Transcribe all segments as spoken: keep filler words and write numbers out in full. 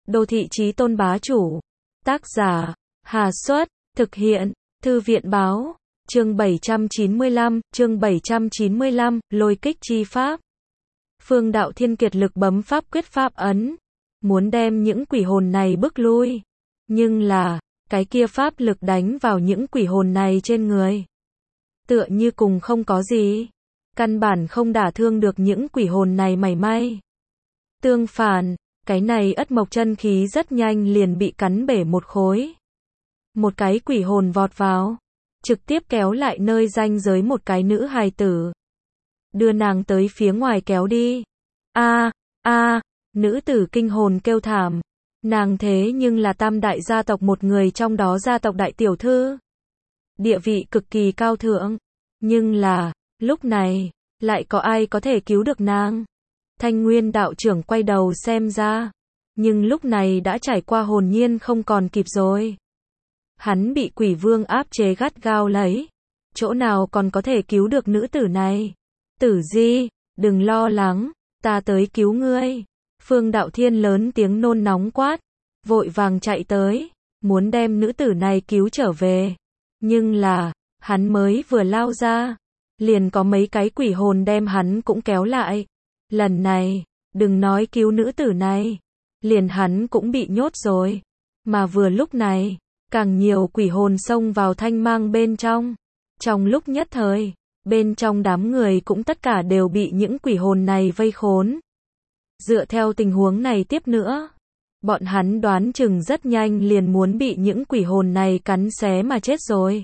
Đô thị chí tôn bá chủ. Tác giả, Hà Xuất, thực hiện, Thư viện báo, chương bảy trăm chín mươi lăm, chương bảy trăm chín mươi lăm, lôi kích chi pháp. Phương Đạo Thiên kiệt lực bấm pháp quyết pháp ấn, muốn đem những quỷ hồn này bức lui. Nhưng là, cái kia pháp lực đánh vào những quỷ hồn này trên người. Tựa như cùng không có gì. Căn bản không đả thương được những quỷ hồn này mảy may. Tương phản, cái này ất mộc chân khí rất nhanh liền bị cắn bể một khối. Một cái quỷ hồn vọt vào, trực tiếp kéo lại nơi ranh giới một cái nữ hài tử. Đưa nàng tới phía ngoài kéo đi. A, a, nữ tử kinh hồn kêu thảm. Nàng thế nhưng là tam đại gia tộc một người trong đó gia tộc đại tiểu thư. Địa vị cực kỳ cao thượng. Nhưng là, lúc này, lại có ai có thể cứu được nàng? Thanh Nguyên đạo trưởng quay đầu xem ra. Nhưng lúc này đã trải qua hồn nhiên không còn kịp rồi. Hắn bị quỷ vương áp chế gắt gao lấy. Chỗ nào còn có thể cứu được nữ tử này? Tử Di, đừng lo lắng, ta tới cứu ngươi. Phương Đạo Thiên lớn tiếng nôn nóng quát. Vội vàng chạy tới. Muốn đem nữ tử này cứu trở về. Nhưng là, hắn mới vừa lao ra. Liền có mấy cái quỷ hồn đem hắn cũng kéo lại. Lần này, đừng nói cứu nữ tử này. Liền hắn cũng bị nhốt rồi. Mà vừa lúc này, càng nhiều quỷ hồn xông vào thanh mang bên trong. Trong lúc nhất thời, bên trong đám người cũng tất cả đều bị những quỷ hồn này vây khốn. Dựa theo tình huống này tiếp nữa, bọn hắn đoán chừng rất nhanh liền muốn bị những quỷ hồn này cắn xé mà chết rồi.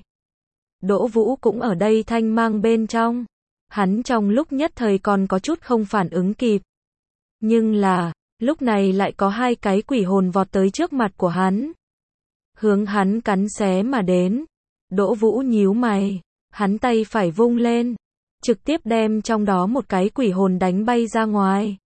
Đỗ Vũ cũng ở đây thanh mang bên trong. Hắn trong lúc nhất thời còn có chút không phản ứng kịp. Nhưng là, lúc này lại có hai cái quỷ hồn vọt tới trước mặt của hắn. Hướng hắn cắn xé mà đến. Đỗ Vũ nhíu mày. Hắn tay phải vung lên. Trực tiếp đem trong đó một cái quỷ hồn đánh bay ra ngoài.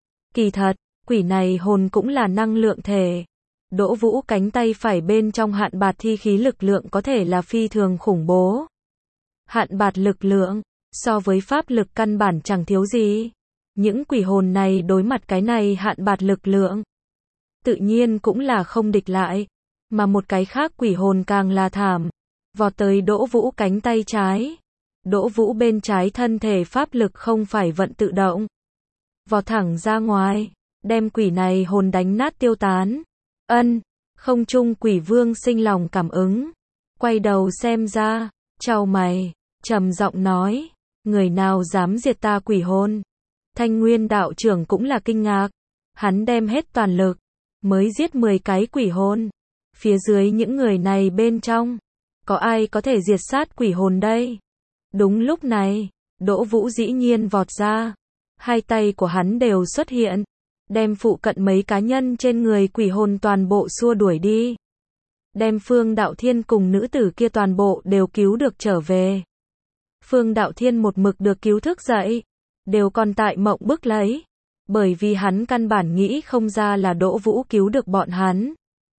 Kỳ thật, quỷ này hồn cũng là năng lượng thể. Đỗ Vũ cánh tay phải bên trong hạn bạt thi khí lực lượng có thể là phi thường khủng bố. Hạn bạt lực lượng, so với pháp lực căn bản chẳng thiếu gì. Những quỷ hồn này đối mặt cái này hạn bạt lực lượng. Tự nhiên cũng là không địch lại. Mà một cái khác quỷ hồn càng là thảm. Vọt tới Đỗ Vũ cánh tay trái. Đỗ Vũ bên trái thân thể pháp lực không phải vận tự động. Vọt thẳng ra ngoài. Đem quỷ này hồn đánh nát tiêu tán. Ân, không trung quỷ vương sinh lòng cảm ứng. Quay đầu xem ra. Chào mày, trầm giọng nói. Người nào dám diệt ta quỷ hồn? Thanh Nguyên đạo trưởng cũng là kinh ngạc. Hắn đem hết toàn lực. Mới giết mười cái quỷ hồn. Phía dưới những người này bên trong. Có ai có thể diệt sát quỷ hồn đây? Đúng lúc này, Đỗ Vũ dĩ nhiên vọt ra. Hai tay của hắn đều xuất hiện. Đem phụ cận mấy cá nhân trên người quỷ hồn toàn bộ xua đuổi đi. Đem Phương Đạo Thiên cùng nữ tử kia toàn bộ đều cứu được trở về. Phương Đạo Thiên một mực được cứu thức dậy. Đều còn tại mộng bức lấy. Bởi vì hắn căn bản nghĩ không ra là Đỗ Vũ cứu được bọn hắn.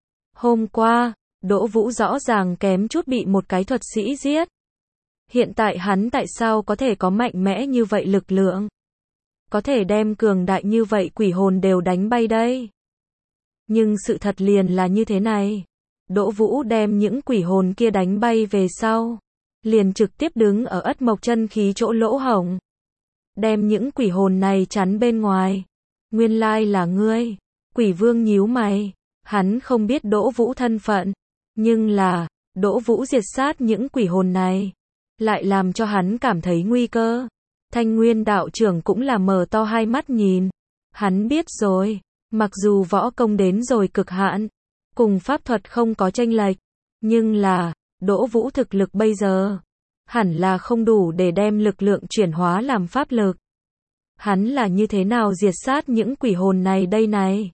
Hôm qua, Đỗ Vũ rõ ràng kém chút bị một cái thuật sĩ giết. Hiện tại hắn tại sao có thể có mạnh mẽ như vậy lực lượng? Có thể đem cường đại như vậy quỷ hồn đều đánh bay đây. Nhưng sự thật liền là như thế này. Đỗ Vũ đem những quỷ hồn kia đánh bay về sau. Liền trực tiếp đứng ở ất mộc chân khí chỗ lỗ hổng. Đem những quỷ hồn này chắn bên ngoài. Nguyên lai là ngươi. Quỷ vương nhíu mày. Hắn không biết Đỗ Vũ thân phận. Nhưng là, Đỗ Vũ diệt sát những quỷ hồn này. Lại làm cho hắn cảm thấy nguy cơ. Thanh Nguyên đạo trưởng cũng là mở to hai mắt nhìn. Hắn biết rồi. Mặc dù võ công đến rồi cực hạn. Cùng pháp thuật không có chênh lệch. Nhưng là, Đỗ Vũ thực lực bây giờ. Hẳn là không đủ để đem lực lượng chuyển hóa làm pháp lực. Hắn là như thế nào diệt sát những quỷ hồn này đây này?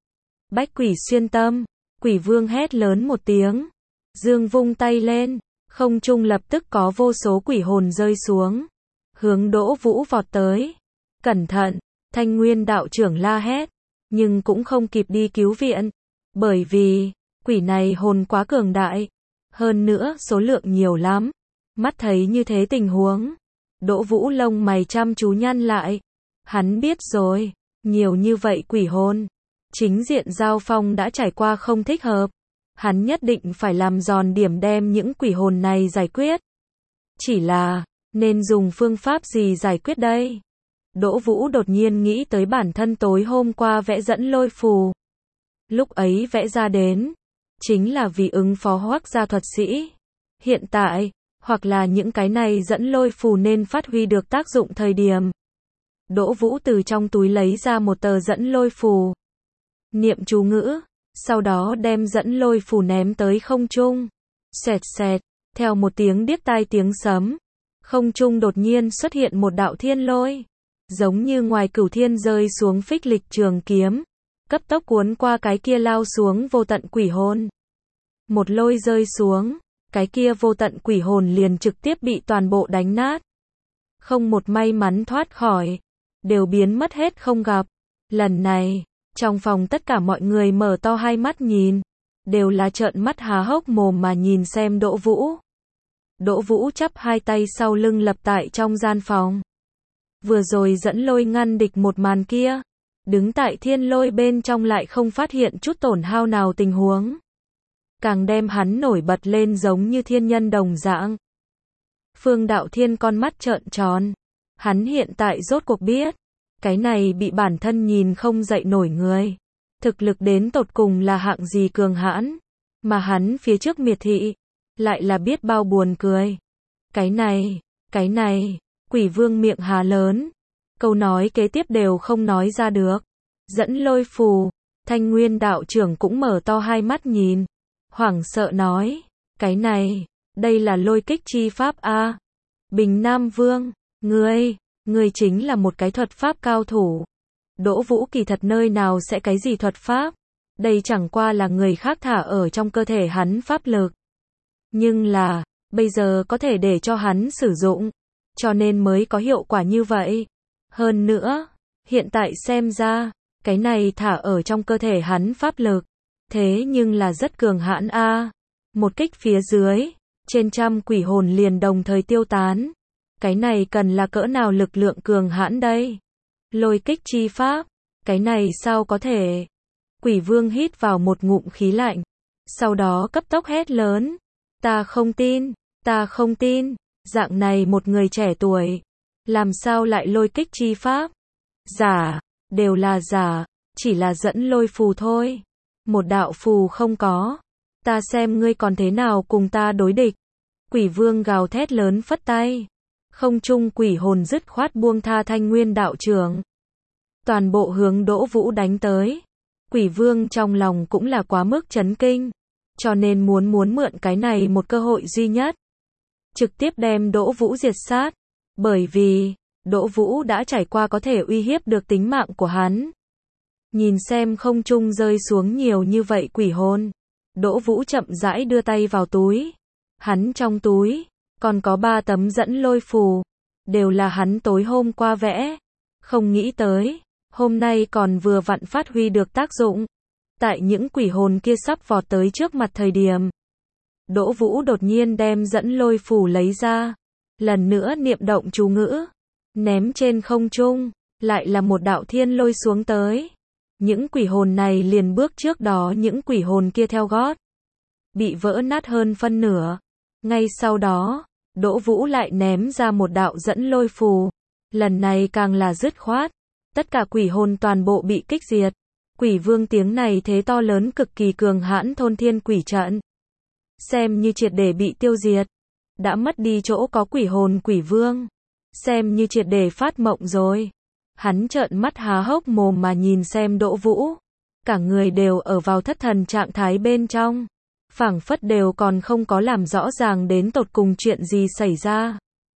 Bách quỷ xuyên tâm. Quỷ vương hét lớn một tiếng. Dương vung tay lên. Không trung lập tức có vô số quỷ hồn rơi xuống. Hướng Đỗ Vũ vọt tới. Cẩn thận. Thanh Nguyên đạo trưởng la hét. Nhưng cũng không kịp đi cứu viện. Bởi vì, quỷ này hồn quá cường đại. Hơn nữa số lượng nhiều lắm. Mắt thấy như thế tình huống. Đỗ Vũ lông mày chăm chú nhăn lại. Hắn biết rồi. Nhiều như vậy quỷ hồn. chính diện giao phong đã trải qua không thích hợp. Hắn nhất định phải làm giòn điểm đem những quỷ hồn này giải quyết. Chỉ là, nên dùng phương pháp gì giải quyết đây? Đỗ Vũ đột nhiên nghĩ tới bản thân tối hôm qua vẽ dẫn lôi phù. Lúc ấy vẽ ra đến, chính là vì ứng phó Hoắc gia thuật sĩ. Hiện tại, hoặc là những cái này dẫn lôi phù nên phát huy được tác dụng thời điểm. Đỗ Vũ từ trong túi lấy ra một tờ dẫn lôi phù. Niệm chú ngữ, sau đó đem dẫn lôi phù ném tới không trung. Xẹt xẹt, theo một tiếng điếc tai tiếng sấm, không trung đột nhiên xuất hiện một đạo thiên lôi, giống như ngoài cửu thiên rơi xuống phích lịch trường kiếm, cấp tốc cuốn qua cái kia lao xuống vô tận quỷ hồn. Một lôi rơi xuống, cái kia vô tận quỷ hồn liền trực tiếp bị toàn bộ đánh nát. Không một may mắn thoát khỏi, đều biến mất hết không gặp. Lần này, trong phòng tất cả mọi người mở to hai mắt nhìn, đều là trợn mắt há hốc mồm mà nhìn xem Đỗ Vũ. Đỗ Vũ chắp hai tay sau lưng lập tại trong gian phòng. Vừa rồi dẫn lôi ngăn địch một màn kia, đứng tại thiên lôi bên trong lại không phát hiện chút tổn hao nào tình huống. Càng đem hắn nổi bật lên giống như thiên nhân đồng dạng. Phương Đạo Thiên con mắt trợn tròn. Hắn hiện tại rốt cuộc biết, cái này bị bản thân nhìn không dậy nổi người. Thực lực đến tột cùng là hạng gì cường hãn, mà hắn phía trước miệt thị, lại là biết bao buồn cười. Cái này, cái này, quỷ vương miệng há lớn, câu nói kế tiếp đều không nói ra được. Dẫn lôi phù, Thanh Nguyên đạo trưởng cũng mở to hai mắt nhìn, hoảng sợ nói, cái này, đây là lôi kích chi pháp a. Bình Nam Vương, ngươi, ngươi chính là một cái thuật pháp cao thủ. Đỗ Vũ kỳ thật nơi nào sẽ cái gì thuật pháp, đây chẳng qua là người khác thả ở trong cơ thể hắn pháp lực. Nhưng là, bây giờ có thể để cho hắn sử dụng, cho nên mới có hiệu quả như vậy. Hơn nữa, hiện tại xem ra, cái này thả ở trong cơ thể hắn pháp lực, thế nhưng là rất cường hãn a. Một kích phía dưới, trên trăm quỷ hồn liền đồng thời tiêu tán. Cái này cần là cỡ nào lực lượng cường hãn đây? Lôi kích chi pháp, cái này sao có thể? Quỷ vương hít vào một ngụm khí lạnh, sau đó cấp tốc hét lớn, ta không tin, ta không tin, dạng này một người trẻ tuổi, làm sao lại lôi kích chi pháp? Giả, đều là giả, chỉ là dẫn lôi phù thôi. Một đạo phù không có, ta xem ngươi còn thế nào cùng ta đối địch. Quỷ vương gào thét lớn phất tay, không trung quỷ hồn dứt khoát buông tha Thanh Nguyên đạo trưởng. Toàn bộ hướng Đỗ Vũ đánh tới. Quỷ vương trong lòng cũng là quá mức chấn kinh, cho nên muốn muốn mượn cái này một cơ hội duy nhất, trực tiếp đem Đỗ Vũ diệt sát, bởi vì Đỗ Vũ đã trải qua có thể uy hiếp được tính mạng của hắn. Nhìn xem không trung rơi xuống nhiều như vậy quỷ hồn, Đỗ Vũ chậm rãi đưa tay vào túi. Hắn trong túi còn có ba tấm dẫn lôi phù, đều là hắn tối hôm qua vẽ, không nghĩ tới, hôm nay còn vừa vặn phát huy được tác dụng. Tại những quỷ hồn kia sắp vọt tới trước mặt thời điểm, Đỗ Vũ đột nhiên đem dẫn lôi phù lấy ra, lần nữa niệm động chú ngữ, ném trên không trung, lại là một đạo thiên lôi xuống tới. Những quỷ hồn này liền bước trước đó những quỷ hồn kia theo gót, bị vỡ nát hơn phân nửa. Ngay sau đó, Đỗ Vũ lại ném ra một đạo dẫn lôi phù, lần này càng là dứt khoát, tất cả quỷ hồn toàn bộ bị kích diệt. Quỷ vương tiếng này thế to lớn cực kỳ cường hãn thôn thiên quỷ trận, xem như triệt để bị tiêu diệt. Đã mất đi chỗ có quỷ hồn quỷ vương, xem như triệt để phát mộng rồi. Hắn trợn mắt há hốc mồm mà nhìn xem Đỗ Vũ, cả người đều ở vào thất thần trạng thái bên trong, phảng phất đều còn không có làm rõ ràng đến tột cùng chuyện gì xảy ra.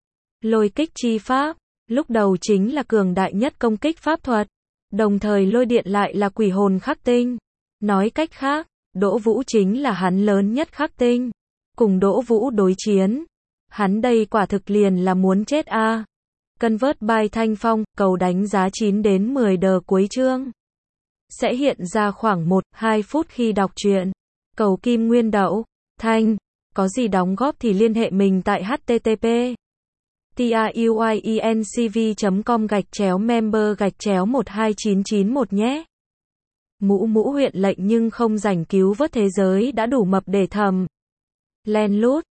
Lôi kích chi pháp, lúc đầu chính là cường đại nhất công kích pháp thuật, đồng thời lôi điện lại là quỷ hồn khắc tinh. Nói cách khác, Đỗ Vũ chính là hắn lớn nhất khắc tinh. Cùng Đỗ Vũ đối chiến, hắn đây quả thực liền là muốn chết a. À. Convert by Thanh Phong, cầu đánh giá chín đến mười đờ cuối chương. Sẽ hiện ra khoảng một đến hai phút khi đọc truyện. Cầu Kim Nguyên Đậu, Thanh, có gì đóng góp thì liên hệ mình tại http truyencv chấm com gạch chéo member gạch chéo một hai chín chín một nhé. Mũ mũ huyện lệnh nhưng không rảnh cứu vớt thế giới đã đủ mập để thầm. Len lút.